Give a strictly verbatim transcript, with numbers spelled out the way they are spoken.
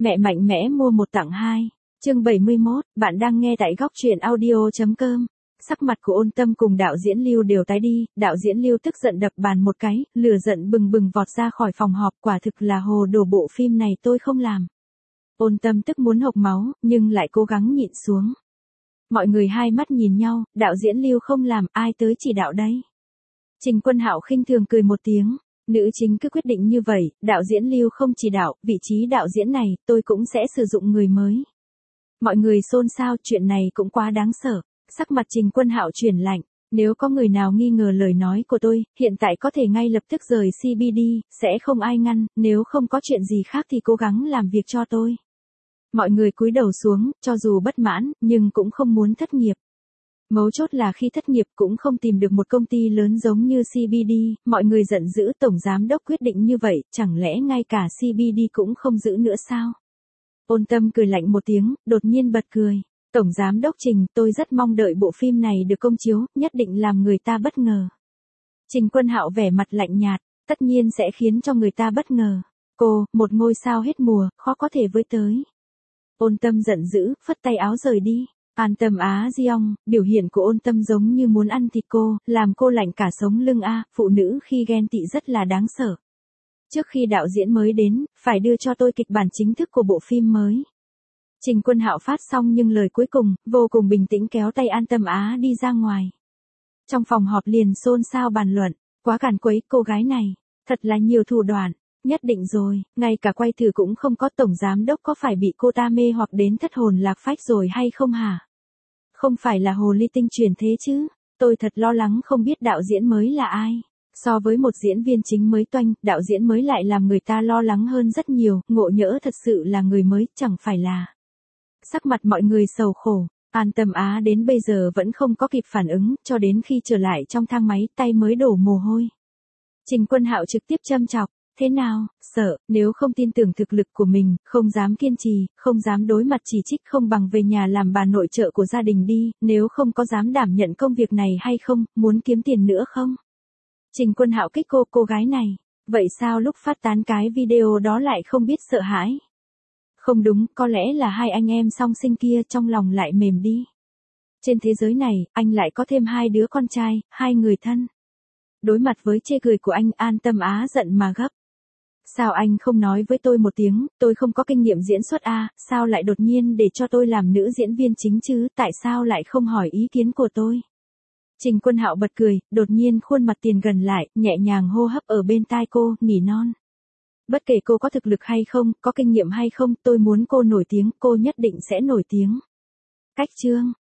Mẹ mạnh mẽ mua một tặng hai. Chương bảy mươi mốt, bạn đang nghe tại góc truyện audio.com. Sắc mặt của Ôn Tâm cùng đạo diễn Lưu đều tái đi, đạo diễn Lưu tức giận đập bàn một cái, lửa giận bừng bừng vọt ra khỏi phòng họp, quả thực là hồ đồ, bộ phim này tôi không làm. Ôn Tâm tức muốn hộc máu, nhưng lại cố gắng nhịn xuống. Mọi người hai mắt nhìn nhau, đạo diễn Lưu không làm, ai tới chỉ đạo đây? Trình Quân Hạo khinh thường cười một tiếng, nữ chính cứ quyết định như vậy, đạo diễn Lưu không chỉ đạo, vị trí đạo diễn này, tôi cũng sẽ sử dụng người mới. Mọi người xôn xao, chuyện này cũng quá đáng sợ. Sắc mặt Trình Quân Hạo chuyển lạnh, nếu có người nào nghi ngờ lời nói của tôi, hiện tại có thể ngay lập tức rời xê bê đê, sẽ không ai ngăn, nếu không có chuyện gì khác thì cố gắng làm việc cho tôi. Mọi người cúi đầu xuống, cho dù bất mãn, nhưng cũng không muốn thất nghiệp. Mấu chốt là khi thất nghiệp cũng không tìm được một công ty lớn giống như xê bê đê, mọi người giận dữ, tổng giám đốc quyết định như vậy, chẳng lẽ ngay cả xê bê đê cũng không giữ nữa sao? Ôn Tâm cười lạnh một tiếng, đột nhiên bật cười. Tổng giám đốc Trình, tôi rất mong đợi bộ phim này được công chiếu, nhất định làm người ta bất ngờ. Trình Quân Hạo vẻ mặt lạnh nhạt, tất nhiên sẽ khiến cho người ta bất ngờ. Cô, một ngôi sao hết mùa, khó có thể với tới. Ôn Tâm giận dữ, phất tay áo rời đi. An Tâm Á Giong, biểu hiện của Ôn Tâm giống như muốn ăn thịt cô, làm cô lạnh cả sống lưng a, phụ nữ khi ghen tị rất là đáng sợ. Trước khi đạo diễn mới đến, phải đưa cho tôi kịch bản chính thức của bộ phim mới. Trình Quân Hạo phát xong nhưng lời cuối cùng, vô cùng bình tĩnh kéo tay An Tâm Á đi ra ngoài. Trong phòng họp liền xôn xao bàn luận, quá càn quấy, cô gái này, thật là nhiều thủ đoạn, nhất định rồi, ngay cả quay thử cũng không có, tổng giám đốc có phải bị cô ta mê hoặc đến thất hồn lạc phách rồi hay không hả? Không phải là hồ ly tinh truyền thế chứ, tôi thật lo lắng không biết đạo diễn mới là ai. So với một diễn viên chính mới toanh, đạo diễn mới lại làm người ta lo lắng hơn rất nhiều, ngộ nhỡ thật sự là người mới, chẳng phải là... Sắc mặt mọi người sầu khổ, An Tâm Á đến bây giờ vẫn không có kịp phản ứng, cho đến khi trở lại trong thang máy tay mới đổ mồ hôi. Trình Quân Hạo trực tiếp châm chọc, thế nào, sợ, nếu không tin tưởng thực lực của mình, không dám kiên trì, không dám đối mặt chỉ trích, không bằng về nhà làm bà nội trợ của gia đình đi, nếu không có dám đảm nhận công việc này hay không, muốn kiếm tiền nữa không? Trình Quân Hạo kích cô, cô gái này, vậy sao lúc phát tán cái video đó lại không biết sợ hãi? Không đúng, có lẽ là hai anh em song sinh kia trong lòng lại mềm đi. Trên thế giới này, anh lại có thêm hai đứa con trai, hai người thân. Đối mặt với chê cười của anh, An Tâm Á giận mà gấp. Sao anh không nói với tôi một tiếng, tôi không có kinh nghiệm diễn xuất a, à, sao lại đột nhiên để cho tôi làm nữ diễn viên chính chứ, tại sao lại không hỏi ý kiến của tôi? Trình Quân Hạo bật cười, đột nhiên khuôn mặt tiền gần lại, nhẹ nhàng hô hấp ở bên tai cô, nỉ non. Bất kể cô có thực lực hay không, có kinh nghiệm hay không, tôi muốn cô nổi tiếng, cô nhất định sẽ nổi tiếng. Cách chương